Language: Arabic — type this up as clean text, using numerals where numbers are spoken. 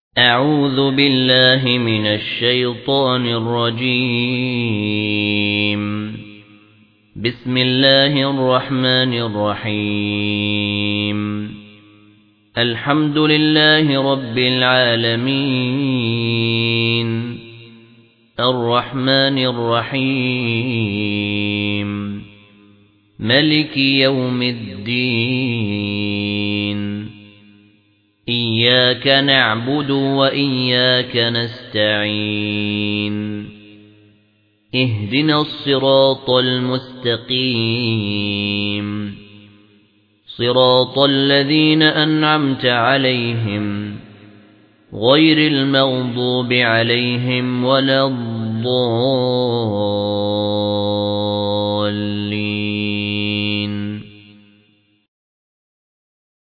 أعوذ بالله من الشيطان الرجيم. بسم الله الرحمن الرحيم. الحمد لله رب العالمين، الرحمن الرحيم، ملك يوم الدين. إياك نعبد وإياك نستعين. اهدنا الصراط المستقيم، صراط الذين أنعمت عليهم غير المغضوب عليهم ولا الضالين.